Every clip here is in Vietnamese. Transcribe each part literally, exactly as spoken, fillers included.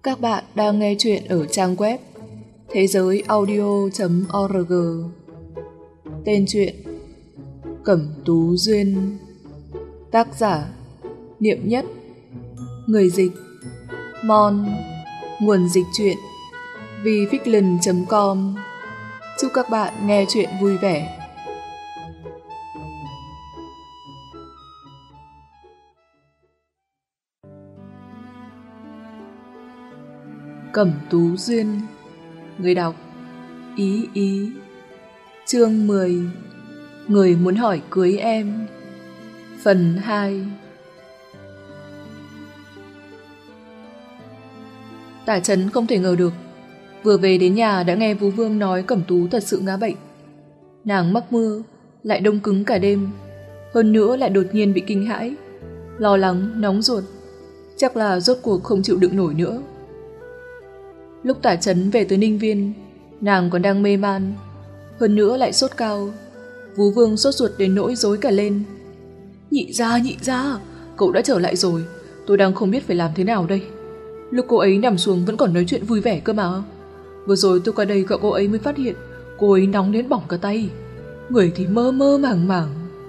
Các bạn đang nghe chuyện ở trang web thế giới audio chấm org. Tên truyện Cẩm Tú Duyên. Tác giả Niệm Nhất. Người dịch Mon. Nguồn dịch truyện vificland chấm com. Chúc các bạn nghe chuyện vui vẻ. Cẩm Tú Duyên. Người đọc Ý Ý. Chương mười. Người muốn hỏi cưới em. Phần hai. Tả Trấn không thể ngờ được, vừa về đến nhà đã nghe Vú Vương nói Cẩm Tú thật sự ngã bệnh. Nàng mắc mưa, lại đông cứng cả đêm, hơn nữa lại đột nhiên bị kinh hãi, lo lắng, nóng ruột, chắc là rốt cuộc không chịu đựng nổi nữa. Lúc Tả Trấn về tới Ninh Viên, nàng còn đang mê man, hơn nữa lại sốt cao. Vú Vương sốt ruột đến nỗi rối cả lên. Nhị gia, nhị gia, cậu đã trở lại rồi, tôi đang không biết phải làm thế nào đây. Lúc cô ấy nằm xuống vẫn còn nói chuyện vui vẻ cơ mà. Vừa rồi tôi qua đây gọi cô ấy mới phát hiện cô ấy nóng đến bỏng cả tay, người thì mơ mơ màng màng.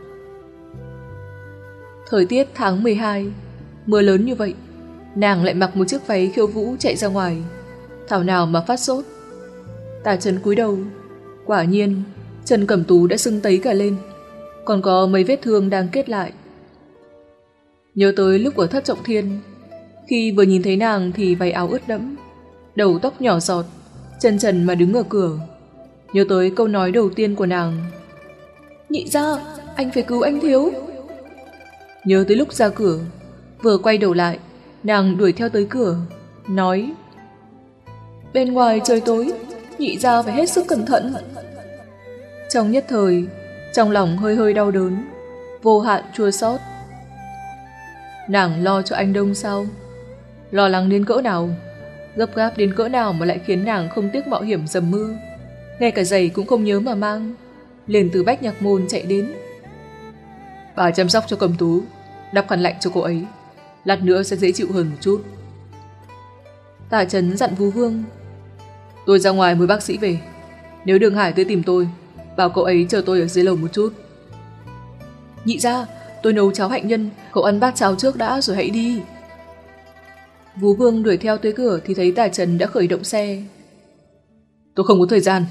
Thời tiết tháng mười hai, mưa lớn như vậy, nàng lại mặc một chiếc váy khiêu vũ chạy ra ngoài, thảo nào mà phát sốt. Tả Trấn cúi đầu, quả nhiên chân Cẩm Tú đã sưng tấy cả lên, còn có mấy vết thương đang kết lại. Nhớ tới lúc ở Thất Trọng Thiên, khi vừa nhìn thấy nàng thì váy áo ướt đẫm, đầu tóc nhỏ giọt, chân trần mà đứng ở cửa. Nhớ tới câu nói đầu tiên của nàng: nhị gia, anh phải cứu anh thiếu. Nhớ tới lúc ra cửa, vừa quay đầu lại, nàng đuổi theo tới cửa, nói: bên ngoài trời tối, nhị gia phải hết sức cẩn thận. Trong nhất thời, trong lòng hơi hơi đau đớn, vô hạn chua xót. Nàng lo cho anh Đông sao? Lo lắng đến cỡ nào, gấp gáp đến cỡ nào mà lại khiến nàng không tiếc mạo hiểm dầm mưa, ngay cả giày cũng không nhớ mà mang, liền từ Bách Nhạc Môn chạy đến. Bà chăm sóc cho Cẩm Tú, đắp khăn lạnh cho cô ấy, lát nữa sẽ dễ chịu hơn một chút. Tả Trấn dặn Vú Vương: tôi ra ngoài mời bác sĩ về, nếu Đường Hải tới tìm tôi, bảo cậu ấy chờ tôi ở dưới lầu một chút. Nhị gia, tôi nấu cháo hạnh nhân, cậu ăn bát cháo trước đã rồi hãy đi. Vú Vương đuổi theo tới cửa thì thấy Tả Trấn đã khởi động xe. Tôi không có thời gian.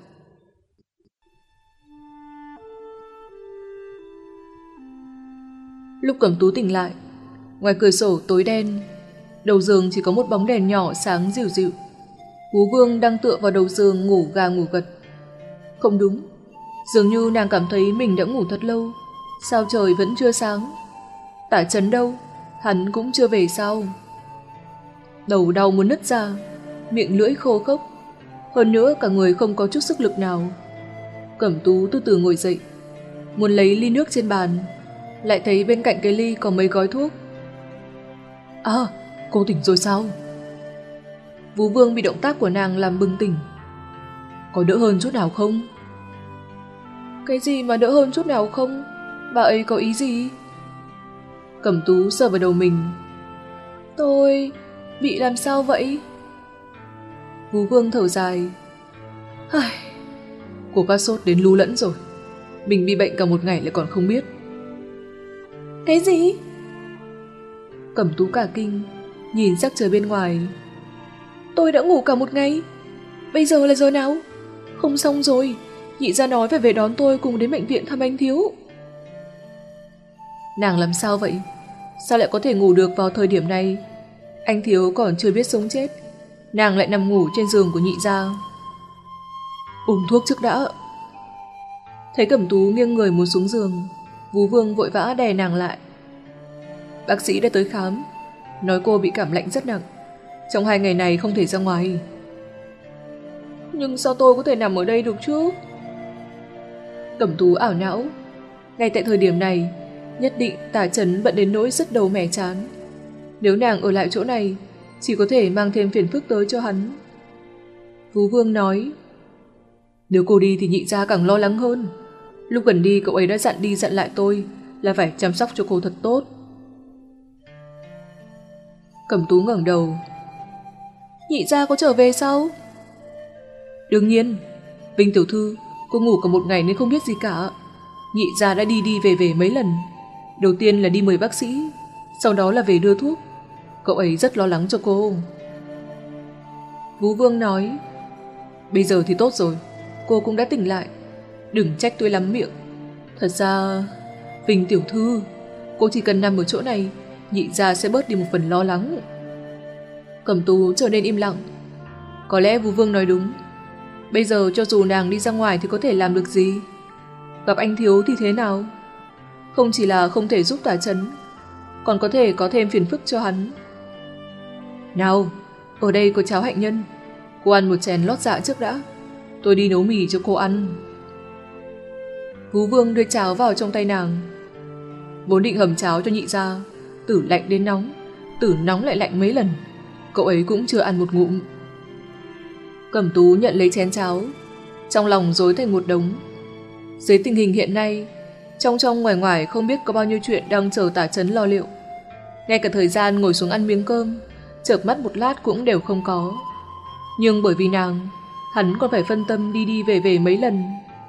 Lúc Cẩm Tú tỉnh lại, ngoài cửa sổ tối đen, đầu giường chỉ có một bóng đèn nhỏ sáng dịu dịu. Vú Vương đang tựa vào đầu giường ngủ gà ngủ gật. Không đúng, dường như nàng cảm thấy mình đã ngủ thật lâu, sao trời vẫn chưa sáng. Tả Trấn đâu, hắn cũng chưa về sao? Đầu đau muốn nứt ra, miệng lưỡi khô khốc, hơn nữa cả người không có chút sức lực nào. Cẩm Tú từ từ ngồi dậy, muốn lấy ly nước trên bàn, lại thấy bên cạnh cái ly có mấy gói thuốc. À, cô tỉnh rồi sao? Vú Vương bị động tác của nàng làm bừng tỉnh. Có đỡ hơn chút nào không? Cái gì mà đỡ hơn chút nào không? Bà ấy có ý gì? Cẩm Tú sờ vào đầu mình. Tôi bị làm sao vậy? Vú Vương thở dài. Ai, cô phát sốt đến lu lẫn rồi, mình bị bệnh cả một ngày lại còn không biết. Cái gì? Cẩm Tú cả kinh, nhìn sắc trời bên ngoài. Tôi đã ngủ cả một ngày, bây giờ là giờ nào? Không xong rồi, nhị gia nói phải về đón tôi cùng đến bệnh viện thăm anh thiếu. Nàng làm sao vậy? Sao lại có thể ngủ được vào thời điểm này? Anh thiếu còn chưa biết sống chết, nàng lại nằm ngủ trên giường của nhị gia. Uống thuốc trước đã. Thấy Cẩm Tú nghiêng người muốn xuống giường, Vú Vương vội vã đè nàng lại. Bác sĩ đã tới khám, nói cô bị cảm lạnh rất nặng, trong hai ngày này không thể ra ngoài. Nhưng sao tôi có thể nằm ở đây được chứ? Cẩm Tú ảo não. Ngay tại thời điểm này, nhất định Tả Trấn bận đến nỗi sứt đầu mẻ chán. Nếu nàng ở lại chỗ này, chỉ có thể mang thêm phiền phức tới cho hắn. Vú Vương nói: nếu cô đi thì nhị gia càng lo lắng hơn. Lúc gần đi cậu ấy đã dặn đi dặn lại tôi là phải chăm sóc cho cô thật tốt. Cẩm Tú ngẩng đầu. nhị gia có trở về sao? Đương nhiên, Vinh tiểu thư, cô ngủ cả một ngày nên không biết gì cả. Nhị gia đã đi đi về về mấy lần. Đầu tiên là đi mời bác sĩ, sau đó là về đưa thuốc. Cậu ấy rất lo lắng cho cô. Vũ Vương nói, bây giờ thì tốt rồi, cô cũng đã tỉnh lại. Đừng trách tôi lắm miệng. Thật ra, Vinh tiểu thư, cô chỉ cần nằm ở chỗ này, nhị gia sẽ bớt đi một phần lo lắng. Cẩm Tú trở nên im lặng. Có lẽ Vũ Vương nói đúng. Bây giờ cho dù nàng đi ra ngoài thì có thể làm được gì? Gặp anh thiếu thì thế nào? Không chỉ là không thể giúp Tả Chấn, còn có thể có thêm phiền phức cho hắn. Nào, ở đây có cháo hạnh nhân, cô ăn một chén lót dạ trước đã. Tôi đi nấu mì cho cô ăn. Vũ Vương đưa cháo vào trong tay nàng. Vốn định hầm cháo cho nhị gia, từ lạnh đến nóng, từ nóng lại lạnh mấy lần, cậu ấy cũng chưa ăn một ngụm. Cẩm Tú nhận lấy chén cháo, trong lòng rối thành một đống. Dưới tình hình hiện nay, trong trong ngoài ngoài không biết có bao nhiêu chuyện đang chờ Tả Chấn lo liệu. Ngay cả thời gian ngồi xuống ăn miếng cơm, chợp mắt một lát cũng đều không có. Nhưng bởi vì nàng, hắn còn phải phân tâm đi đi về về mấy lần.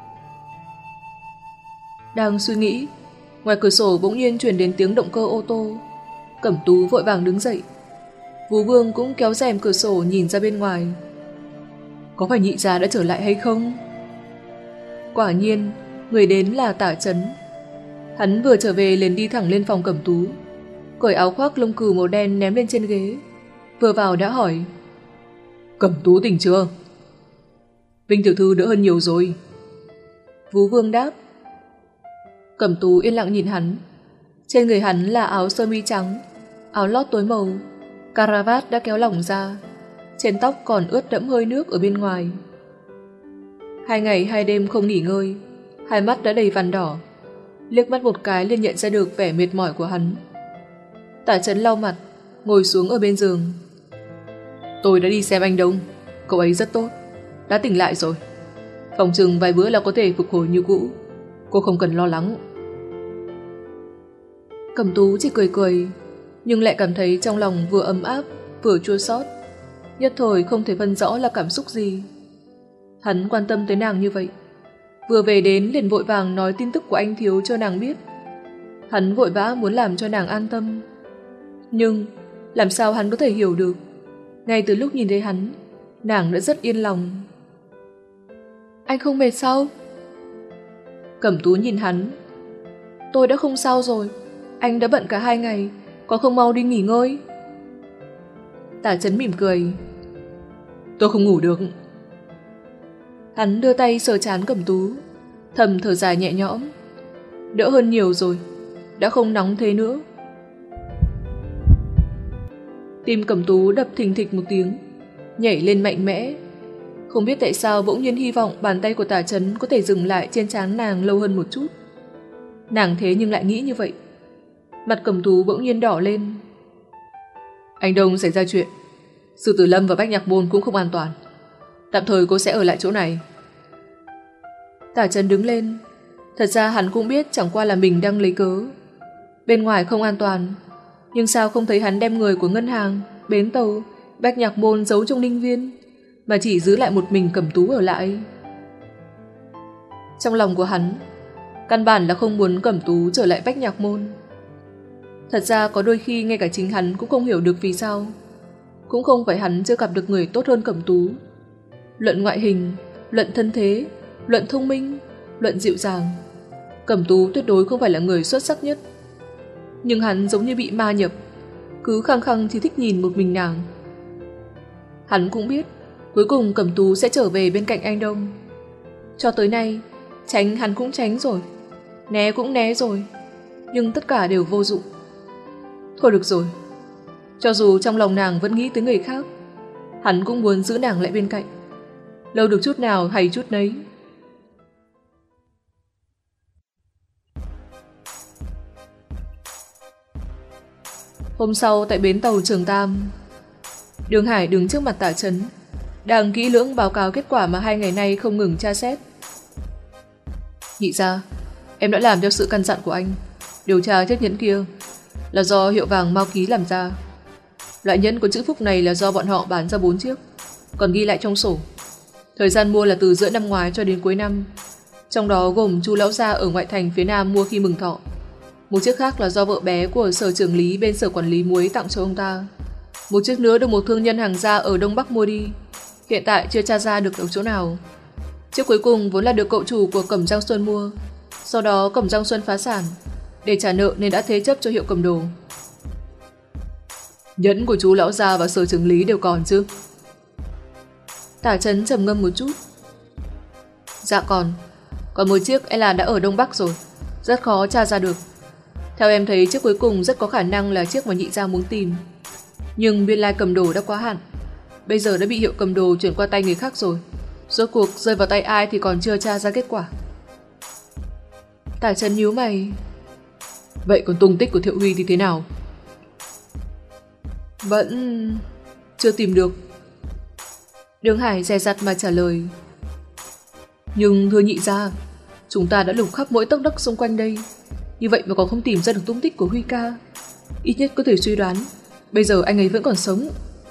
Đang suy nghĩ, ngoài cửa sổ bỗng nhiên truyền đến tiếng động cơ ô tô. Cẩm Tú vội vàng đứng dậy. Vũ Vương cũng kéo rèm cửa sổ nhìn ra bên ngoài. Có phải nhị gia đã trở lại hay không? Quả nhiên, người đến là Tả Chấn. Hắn vừa trở về liền đi thẳng lên phòng Cẩm Tú, cởi áo khoác lông cừu màu đen ném lên trên ghế. Vừa vào đã hỏi, Cẩm Tú tỉnh chưa? Vinh tiểu thư đỡ hơn nhiều rồi. Vũ Vương đáp. Cẩm Tú yên lặng nhìn hắn. Trên người hắn là áo sơ mi trắng, áo lót tối màu, caravat đã kéo lỏng ra, trên tóc còn ướt đẫm hơi nước ở bên ngoài. Hai ngày hai đêm không nghỉ ngơi, hai mắt đã đầy vằn đỏ. Liếc mắt một cái liền nhận ra được vẻ mệt mỏi của hắn. Tả Chấn lau mặt, ngồi xuống ở bên giường. Tôi đã đi xem anh Đông, cậu ấy rất tốt, đã tỉnh lại rồi. Phòng chừng vài bữa là có thể phục hồi như cũ, cô không cần lo lắng. Cẩm Tú chỉ cười cười, nhưng lại cảm thấy trong lòng vừa ấm áp vừa chua xót, nhất thời không thể phân rõ là cảm xúc gì. Hắn quan tâm tới nàng như vậy, vừa về đến liền vội vàng nói tin tức của anh thiếu cho nàng biết. Hắn vội vã muốn làm cho nàng an tâm, nhưng làm sao hắn có thể hiểu được, ngay từ lúc nhìn thấy hắn, nàng đã rất yên lòng. Anh không mệt sao? Cẩm Tú nhìn hắn. Tôi đã không sao rồi, anh đã bận cả hai ngày, có không mau đi nghỉ ngơi? Tả Chấn mỉm cười. Tôi không ngủ được. Hắn đưa tay sờ trán Cẩm Tú, thầm thở dài nhẹ nhõm. Đỡ hơn nhiều rồi, đã không nóng thế nữa. Tim Cẩm Tú đập thình thịch một tiếng, nhảy lên mạnh mẽ. Không biết tại sao bỗng nhiên hy vọng bàn tay của Tả Chấn có thể dừng lại trên trán nàng lâu hơn một chút. Nàng thế nhưng lại nghĩ như vậy. Mặt Cẩm Tú bỗng nhiên đỏ lên. Anh Đông xảy ra chuyện, Sư Tử Lâm và Bách Nhạc Môn cũng không an toàn. Tạm thời cô sẽ ở lại chỗ này. Tả Chấn đứng lên. Thật ra hắn cũng biết chẳng qua là mình đang lấy cớ. Bên ngoài không an toàn, nhưng sao không thấy hắn đem người của ngân hàng, bến tàu, Bách Nhạc Môn giấu trong Ninh Viên, mà chỉ giữ lại một mình Cẩm Tú ở lại. Trong lòng của hắn, căn bản là không muốn Cẩm Tú trở lại Bách Nhạc Môn. Thật ra có đôi khi ngay cả chính hắn cũng không hiểu được vì sao. Cũng không phải hắn chưa gặp được người tốt hơn Cẩm Tú. Luận ngoại hình, luận thân thế, luận thông minh, luận dịu dàng, Cẩm Tú tuyệt đối không phải là người xuất sắc nhất. Nhưng hắn giống như bị ma nhập, cứ khăng khăng chỉ thích nhìn một mình nàng. Hắn cũng biết cuối cùng Cẩm Tú sẽ trở về bên cạnh anh Đông. Cho tới nay, tránh hắn cũng tránh rồi, né cũng né rồi, nhưng tất cả đều vô dụng. Thôi được rồi, cho dù trong lòng nàng vẫn nghĩ tới người khác, hắn cũng muốn giữ nàng lại bên cạnh. Lâu được chút nào hay chút nấy. Hôm sau tại bến tàu Trường Tam, Đường Hải đứng trước mặt Tả Chấn, đang kỹ lưỡng báo cáo kết quả mà hai ngày nay không ngừng tra xét. Nhị gia, em đã làm theo sự căn dặn của anh. Điều tra chiếc nhẫn kia là do hiệu vàng Mao Ký làm ra. Loại nhẫn có chữ phúc này là do bọn họ bán ra bốn chiếc, còn ghi lại trong sổ. Thời gian mua là từ giữa năm ngoái cho đến cuối năm, trong đó gồm chú lão gia ở ngoại thành phía Nam mua khi mừng thọ. Một chiếc khác là do vợ bé của sở trưởng lý bên sở quản lý muối tặng cho ông ta. Một chiếc nữa được một thương nhân hàng gia ở Đông Bắc mua đi, hiện tại chưa tra ra được ở chỗ nào. Chiếc cuối cùng vốn là được cậu chủ của Cẩm Giang Xuân mua, sau đó Cẩm Giang Xuân phá sản, để trả nợ nên đã thế chấp cho hiệu cầm đồ. Nhẫn của chú lão gia và sở trưởng lý đều còn chứ? Tả Trấn trầm ngâm một chút. Dạ còn, còn một chiếc e là đã ở Đông Bắc rồi, rất khó tra ra được. Theo em thấy chiếc cuối cùng rất có khả năng là chiếc mà nhị gia muốn tìm. Nhưng biên lai cầm đồ đã quá hạn, bây giờ đã bị hiệu cầm đồ chuyển qua tay người khác rồi. Rốt cuộc rơi vào tay ai thì còn chưa tra ra kết quả. Tả Trấn nhíu mày. Vậy còn tung tích của Thiệu Huy thì thế nào? Vẫn chưa tìm được. Đường Hải dè dặt mà trả lời. Nhưng thưa nhị gia, chúng ta đã lục khắp mỗi tấc đất xung quanh đây, như vậy mà còn không tìm ra được tung tích của Huy ca. Ít nhất có thể suy đoán bây giờ anh ấy vẫn còn sống.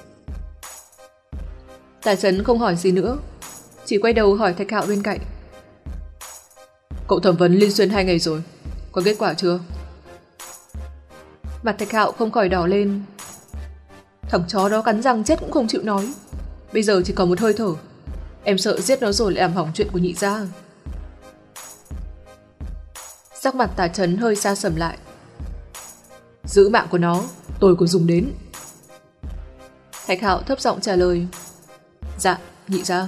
Tả Trấn không hỏi gì nữa, chỉ quay đầu hỏi Thạch Hạo bên cạnh. Cậu thẩm vấn Liên Xuyên hai ngày rồi, có kết quả chưa? Mặt Thạch Hạo không khỏi đỏ lên. Thằng chó đó cắn răng chết cũng không chịu nói, bây giờ chỉ còn một hơi thở. Em sợ giết nó rồi lại làm hỏng chuyện của nhị gia. Sắc mặt Tả Trấn hơi xa sầm lại. Giữ mạng của nó, tôi có dùng đến. Thạch Hạo thấp giọng trả lời. Dạ, nhị gia.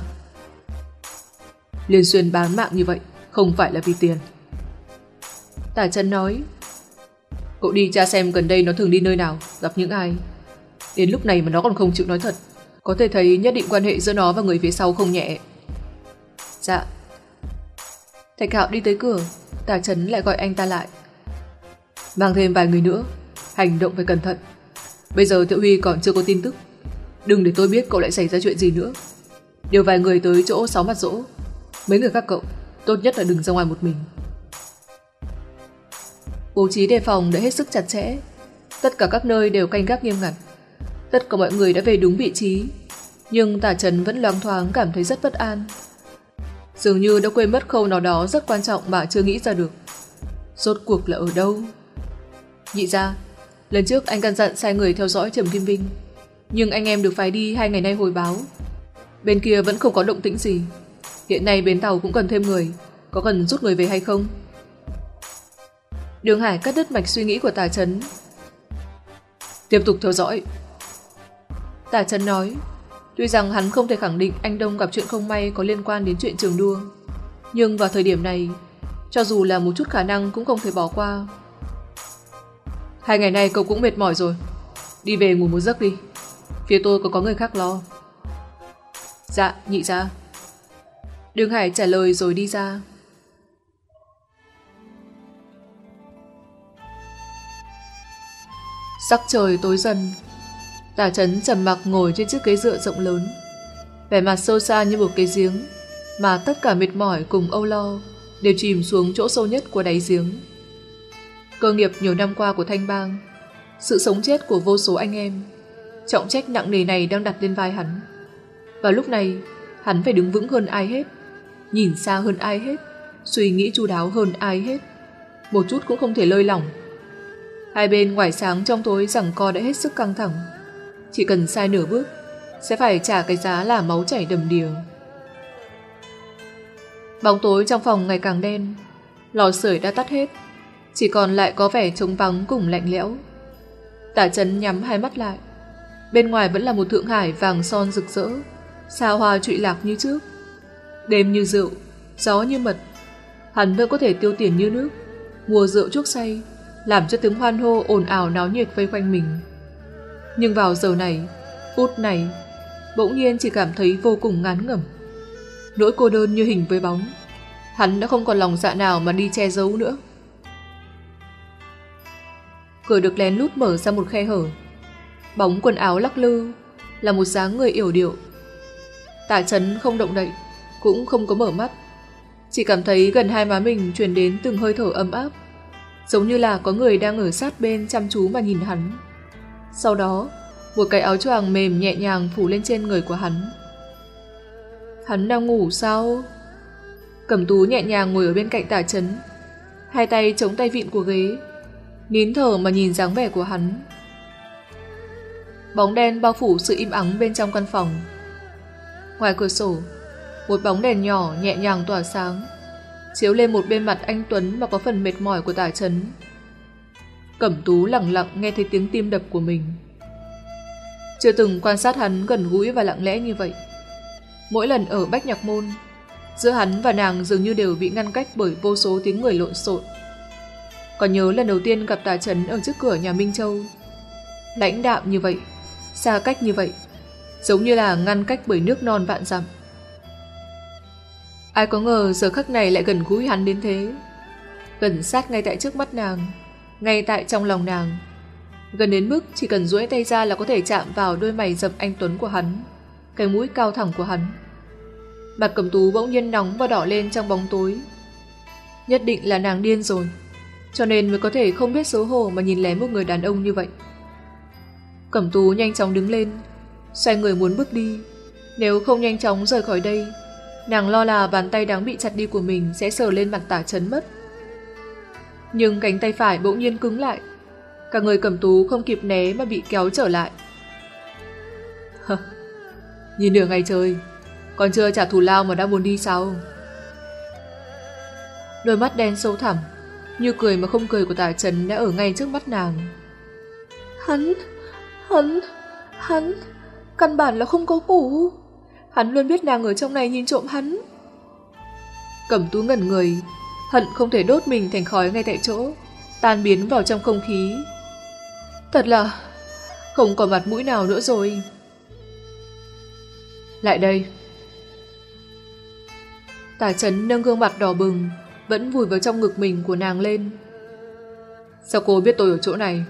Liên Xuyên bán mạng như vậy không phải là vì tiền. Tả Trấn nói. Cậu đi tra xem gần đây nó thường đi nơi nào, gặp những ai. Đến lúc này mà nó còn không chịu nói thật, có thể thấy nhất định quan hệ giữa nó và người phía sau không nhẹ. Dạ. Thạch Hạo đi tới cửa, Tả Trấn lại gọi anh ta lại. Mang thêm vài người nữa, hành động phải cẩn thận. Bây giờ Thiệu Huy còn chưa có tin tức, đừng để tôi biết cậu lại xảy ra chuyện gì nữa. Điều vài người tới chỗ Sáu Mặt Dỗ. Mấy người các cậu tốt nhất là đừng ra ngoài một mình. Bố trí đề phòng đã hết sức chặt chẽ, tất cả các nơi đều canh gác nghiêm ngặt. Tất cả mọi người đã về đúng vị trí, nhưng Tả Trấn vẫn loáng thoáng cảm thấy rất bất an. Dường như đã quên mất khâu nào đó rất quan trọng mà chưa nghĩ ra được. Rốt cuộc là ở đâu? Nhị gia, lần trước anh căn dặn sai người theo dõi Trầm Kim Vinh, nhưng anh em được phái đi hai ngày nay hồi báo. Bên kia vẫn không có động tĩnh gì. Hiện nay bến tàu cũng cần thêm người, có cần rút người về hay không? Đường Hải cắt đứt mạch suy nghĩ của Tả Trấn. Tiếp tục theo dõi. Tả Trấn nói. Tuy rằng hắn không thể khẳng định anh Đông gặp chuyện không may có liên quan đến chuyện trường đua, nhưng vào thời điểm này, cho dù là một chút khả năng cũng không thể bỏ qua. Hai ngày nay cậu cũng mệt mỏi rồi, đi về ngủ một giấc đi. Phía tôi có có người khác lo. Dạ, nhị gia. Đường Hải trả lời rồi đi ra. Sắc trời tối dần, Tả Trấn trầm mặc ngồi trên chiếc ghế dựa rộng lớn, vẻ mặt sâu xa như một cái giếng, mà tất cả mệt mỏi cùng âu lo đều chìm xuống chỗ sâu nhất của đáy giếng. Cơ nghiệp nhiều năm qua của Thanh Bang, sự sống chết của vô số anh em, trọng trách nặng nề này đang đặt lên vai hắn. Và lúc này, hắn phải đứng vững hơn ai hết, nhìn xa hơn ai hết, suy nghĩ chu đáo hơn ai hết, một chút cũng không thể lơi lỏng. Hai bên ngoài sáng trong tối giằng co đã hết sức căng thẳng, chỉ cần sai nửa bước sẽ phải trả cái giá là máu chảy đầm đìa. Bóng tối trong phòng ngày càng đen, lò sưởi đã tắt hết, chỉ còn lại có vẻ trống vắng cùng lạnh lẽo. Tả Trấn nhắm hai mắt lại, bên ngoài vẫn là một Thượng Hải vàng son rực rỡ, sao hoa trụy lạc như trước. Đêm như rượu, gió như mật, hắn vẫn có thể tiêu tiền như nước, mua rượu chuốc say, làm cho tiếng hoan hô ồn ào náo nhiệt vây quanh mình. Nhưng vào giờ này, phút này, bỗng nhiên chỉ cảm thấy vô cùng ngán ngẩm. Nỗi cô đơn như hình với bóng, hắn đã không còn lòng dạ nào mà đi che giấu nữa. Cửa được lén lút mở ra một khe hở, bóng quần áo lắc lư, là một dáng người yểu điệu. Tả Trấn không động đậy, cũng không có mở mắt, chỉ cảm thấy gần hai má mình truyền đến từng hơi thở ấm áp, giống như là có người đang ở sát bên chăm chú mà nhìn hắn. Sau đó, Một cái áo choàng mềm nhẹ nhàng phủ lên trên người của hắn. Hắn đang ngủ sao? Cẩm Tú nhẹ nhàng ngồi ở bên cạnh Tả Chấn, hai tay chống tay vịn của ghế, nín thở mà nhìn dáng vẻ của hắn. Bóng đen bao phủ sự im ắng bên trong căn phòng. Ngoài cửa sổ, một bóng đèn nhỏ nhẹ nhàng tỏa sáng, chiếu lên một bên mặt anh tuấn mà có phần mệt mỏi của Tả Chấn. Cẩm Tú lặng lặng nghe thấy tiếng tim đập của mình. Chưa từng quan sát hắn gần gũi và lặng lẽ như vậy. Mỗi lần ở Bách Nhạc Môn, giữa hắn và nàng dường như đều bị ngăn cách bởi vô số tiếng người lộn xộn. Còn nhớ lần đầu tiên gặp Tả Chấn ở trước cửa nhà Minh Châu, lãnh đạm như vậy, xa cách như vậy, giống như là ngăn cách bởi nước non vạn dặm. Ai có ngờ giờ khắc này lại gần gũi hắn đến thế, gần sát ngay tại trước mắt nàng, ngay tại trong lòng nàng, gần đến mức chỉ cần duỗi tay ra là có thể chạm vào đôi mày rậm anh tuấn của hắn, cái mũi cao thẳng của hắn. Mặt Cẩm Tú bỗng nhiên nóng và đỏ lên trong bóng tối. Nhất định là nàng điên rồi, cho nên mới có thể không biết xấu hổ mà nhìn lén một người đàn ông như vậy. Cẩm Tú nhanh chóng đứng lên, xoay người muốn bước đi. Nếu không nhanh chóng rời khỏi đây, nàng lo là bàn tay đáng bị chặt đi của mình sẽ sờ lên mặt Tả Chấn mất. Nhưng cánh tay phải bỗng nhiên cứng lại, cả người Cẩm Tú không kịp né mà bị kéo trở lại. Hơ, nhìn nửa ngày trời, còn chưa trả thù lao mà đã muốn đi sao? Đôi mắt đen sâu thẳm, như cười mà không cười của Tả Chấn đã ở ngay trước mắt nàng. Hắn, hắn, hắn, căn bản là không có ngủ. Hắn luôn biết nàng ở trong này nhìn trộm hắn. Cẩm Tú ngẩn người, hận không thể đốt mình thành khói ngay tại chỗ, tan biến vào trong không khí. Thật là không còn mặt mũi nào nữa rồi. Lại đây. Tả Chấn nâng gương mặt đỏ bừng, vẫn vùi vào trong ngực mình của nàng lên. Sao cô biết tôi ở chỗ này?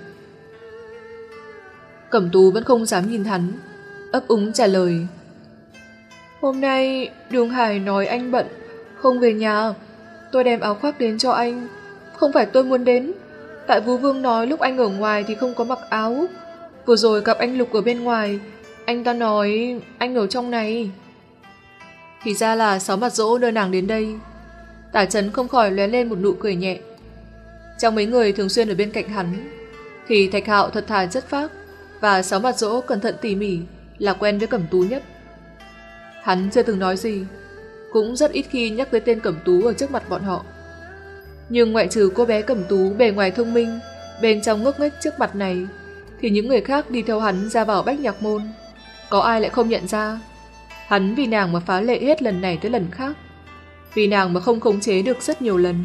Cẩm Tú vẫn không dám nhìn hắn, ấp úng trả lời. Hôm nay Đường Hải nói anh bận, không về nhà. Tôi đem áo khoác đến cho anh. Không phải tôi muốn đến, tại Vũ Vương nói lúc anh ở ngoài thì không có mặc áo. Vừa rồi gặp anh Lục ở bên ngoài, anh ta nói anh ở trong này. Thì ra là Sáu Mặt Dỗ đưa nàng đến đây. Tả Chấn không khỏi lóe lên một nụ cười nhẹ. Trong mấy người thường xuyên ở bên cạnh hắn, thì Thạch Hạo thật thà chất phác và Sáu Mặt Dỗ cẩn thận tỉ mỉ là quen với Cẩm Tú nhất. Hắn chưa từng nói gì, cũng rất ít khi nhắc tới tên Cẩm Tú ở trước mặt bọn họ. Nhưng ngoại trừ cô bé Cẩm Tú bề ngoài thông minh, bên trong ngốc nghếch trước mặt này, thì những người khác đi theo hắn ra vào Bách Nhạc Môn, có ai lại không nhận ra hắn vì nàng mà phá lệ hết lần này tới lần khác, vì nàng mà không khống chế được rất nhiều lần.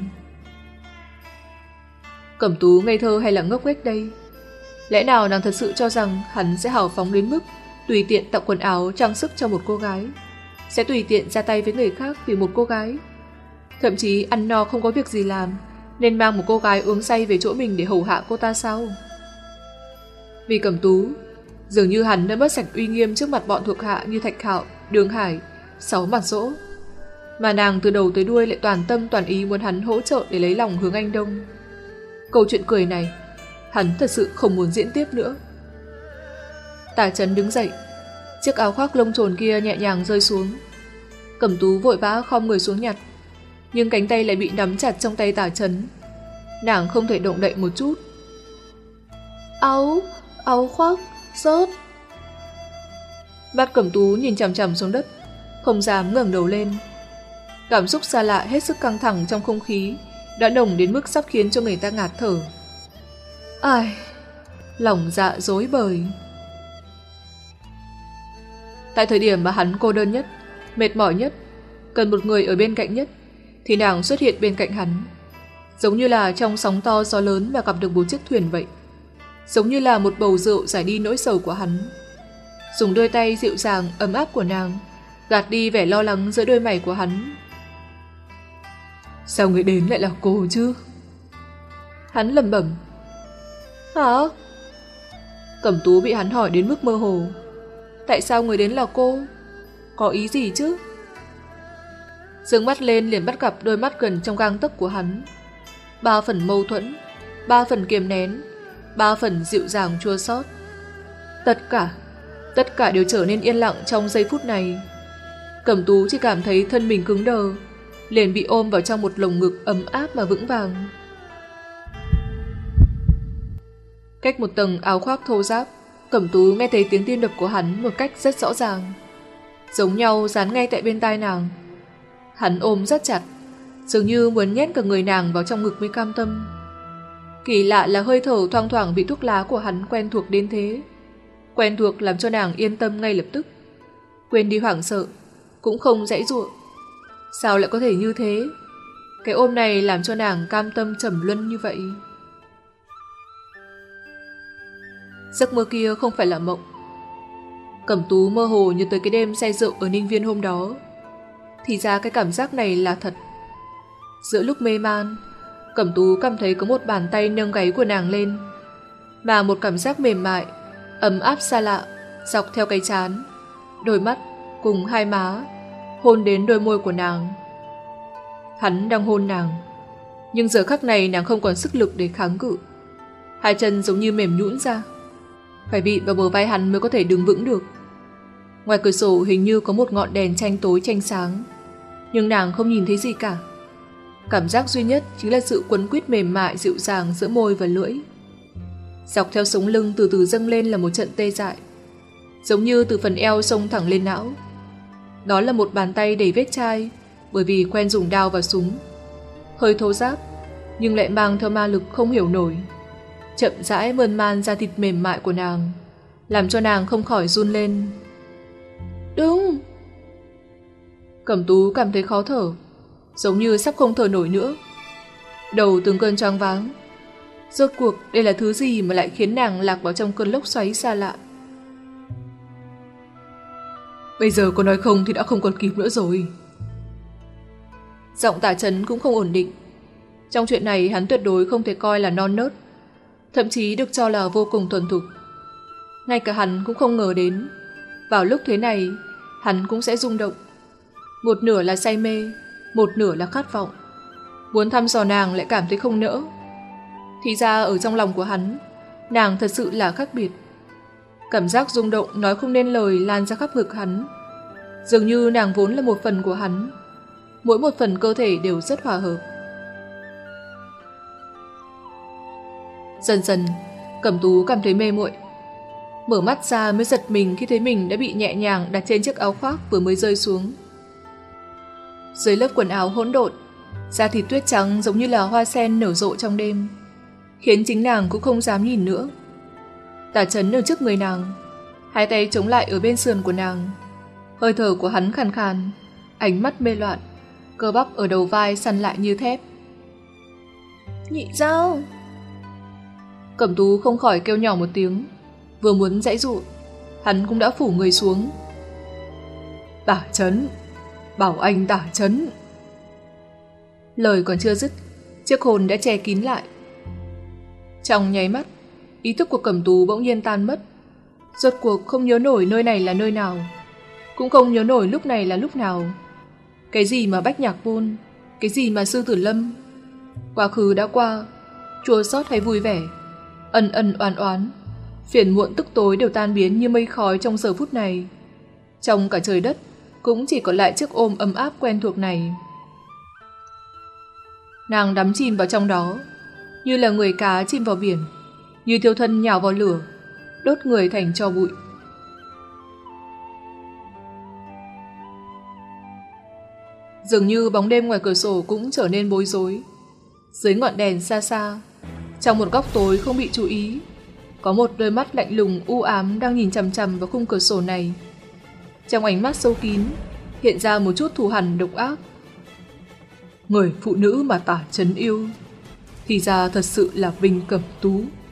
Cẩm Tú ngây thơ hay là ngốc nghếch đây? Lẽ nào nàng thật sự cho rằng hắn sẽ hào phóng đến mức tùy tiện tặng quần áo trang sức cho một cô gái, sẽ tùy tiện ra tay với người khác vì một cô gái, thậm chí ăn no không có việc gì làm nên mang một cô gái uống say về chỗ mình để hầu hạ cô ta sao? Vì Cẩm Tú, dường như hắn đã mất sạch uy nghiêm trước mặt bọn thuộc hạ như Thạch Hạo, Đường Hải, Sáu Mặt Dỗ, mà nàng từ đầu tới đuôi lại toàn tâm toàn ý muốn hắn hỗ trợ để lấy lòng Hướng Anh Đông. Câu chuyện cười này, hắn thật sự không muốn diễn tiếp nữa. Tả Chấn đứng dậy, chiếc áo khoác lông trồn kia nhẹ nhàng rơi xuống. Cẩm Tú vội vã khom người xuống nhặt, nhưng cánh tay lại bị nắm chặt trong tay Tả Chấn. Nàng không thể động đậy một chút. Áo, áo khoác, rớt. Mắt Cẩm Tú nhìn chằm chằm xuống đất, không dám ngẩng đầu lên. Cảm xúc xa lạ hết sức căng thẳng trong không khí đã nồng đến mức sắp khiến cho người ta ngạt thở. Ai, lòng dạ rối bời. Tại thời điểm mà hắn cô đơn nhất, mệt mỏi nhất, cần một người ở bên cạnh nhất, thì nàng xuất hiện bên cạnh hắn, giống như là trong sóng to gió lớn mà gặp được một chiếc thuyền vậy, giống như là một bầu rượu giải đi nỗi sầu của hắn. Dùng đôi tay dịu dàng ấm áp của nàng gạt đi vẻ lo lắng giữa đôi mày của hắn. Sao người đến lại là cô chứ? Hắn lẩm bẩm. Hả? Cẩm Tú bị hắn hỏi đến mức mơ hồ. Tại sao người đến là cô? Có ý gì chứ? Dương mắt lên liền bắt gặp đôi mắt gần trong gang tấc của hắn. Ba phần mâu thuẫn, ba phần kiềm nén, ba phần dịu dàng chua xót. Tất cả, tất cả đều trở nên yên lặng trong giây phút này. Cẩm Tú chỉ cảm thấy thân mình cứng đờ, liền bị ôm vào trong một lồng ngực ấm áp mà vững vàng. Cách một tầng áo khoác thô ráp, Cẩm Tú nghe thấy tiếng tim đập của hắn một cách rất rõ ràng, giống nhau dán ngay tại bên tai nàng. Hắn ôm rất chặt, dường như muốn nhét cả người nàng vào trong ngực mới cam tâm. Kỳ lạ là hơi thở thoang thoảng vị thuốc lá của hắn quen thuộc đến thế, quen thuộc làm cho nàng yên tâm ngay lập tức, quên đi hoảng sợ, cũng không giãy giụa. Sao lại có thể như thế? Cái ôm này làm cho nàng cam tâm trầm luân như vậy. Giấc mơ kia không phải là mộng. Cẩm Tú mơ hồ nhớ tới cái đêm say rượu ở Ninh Viên hôm đó. Thì ra cái cảm giác này là thật. Giữa lúc mê man, Cẩm Tú cảm thấy có một bàn tay nâng gáy của nàng lên, mà một cảm giác mềm mại, ấm áp xa lạ dọc theo cái trán, đôi mắt cùng hai má, hôn đến đôi môi của nàng. Hắn đang hôn nàng, nhưng giờ khắc này nàng không còn sức lực để kháng cự. Hai chân giống như mềm nhũn ra, phải bị vào bờ vai hắn mới có thể đứng vững được. Ngoài cửa sổ hình như có một ngọn đèn tranh tối tranh sáng, nhưng nàng không nhìn thấy gì cả. Cảm giác duy nhất chính là sự quấn quýt mềm mại dịu dàng giữa môi và lưỡi. Dọc theo sống lưng từ từ dâng lên là một trận tê dại, giống như từ phần eo xông thẳng lên não. Đó là một bàn tay đầy vết chai, bởi vì quen dùng dao và súng. Hơi thô ráp, nhưng lại mang theo ma lực không hiểu nổi, chậm rãi mơn man da thịt mềm mại của nàng, làm cho nàng không khỏi run lên. Đừng! Cẩm Tú cảm thấy khó thở, giống như sắp không thở nổi nữa. Đầu từng cơn choáng váng. Rốt cuộc đây là thứ gì mà lại khiến nàng lạc vào trong cơn lốc xoáy xa lạ? Bây giờ có nói không thì đã không còn kịp nữa rồi. Giọng Tả Chấn cũng không ổn định. Trong chuyện này hắn tuyệt đối không thể coi là non nớt, thậm chí được cho là vô cùng thuần thục. Ngay cả hắn cũng không ngờ đến, vào lúc thế này hắn cũng sẽ rung động. Một nửa là say mê, một nửa là khát vọng. Muốn thăm dò nàng lại cảm thấy không nỡ. Thì ra ở trong lòng của hắn, nàng thật sự là khác biệt. Cảm giác rung động nói không nên lời lan ra khắp ngực hắn. Dường như nàng vốn là một phần của hắn, mỗi một phần cơ thể đều rất hòa hợp. Dần dần, Cẩm Tú cảm thấy mê muội. Mở mắt ra mới giật mình khi thấy mình đã bị nhẹ nhàng đặt trên chiếc áo khoác vừa mới rơi xuống. Dưới lớp quần áo hỗn độn, da thịt tuyết trắng giống như là hoa sen nở rộ trong đêm, khiến chính nàng cũng không dám nhìn nữa. Tả Chấn ở trước người nàng, hai tay chống lại ở bên sườn của nàng. Hơi thở của hắn khàn khàn, ánh mắt mê loạn, cơ bắp ở đầu vai săn lại như thép. Nhị Dao! Cẩm Tú không khỏi kêu nhỏ một tiếng, vừa muốn giãy giụa, hắn cũng đã phủ người xuống. Tả Chấn! Bảo anh Tả Chấn! Lời còn chưa dứt, chiếc hồn đã che kín lại. Trong nháy mắt, ý thức của Cẩm Tú bỗng nhiên tan mất. Rốt cuộc không nhớ nổi nơi này là nơi nào, cũng không nhớ nổi lúc này là lúc nào. Cái gì mà Bách Nhạc Môn, cái gì mà Sư Tử Lâm, quá khứ đã qua, chua xót hay vui vẻ, ân ân oán oán, phiền muộn tức tối đều tan biến như mây khói trong giờ phút này. Trong cả trời đất cũng chỉ còn lại chiếc ôm ấm áp quen thuộc này. Nàng đắm chìm vào trong đó, như là người cá chìm vào biển, như thiêu thân nhào vào lửa, đốt người thành tro bụi. Dường như bóng đêm ngoài cửa sổ cũng trở nên bối rối. Dưới ngọn đèn xa xa, trong một góc tối không bị chú ý, có một đôi mắt lạnh lùng u ám đang nhìn chằm chằm vào khung cửa sổ này. Trong ánh mắt sâu kín hiện ra một chút thù hằn độc ác. Người phụ nữ mà Tả Chấn yêu thì ra thật sự là Vinh Cẩm Tú.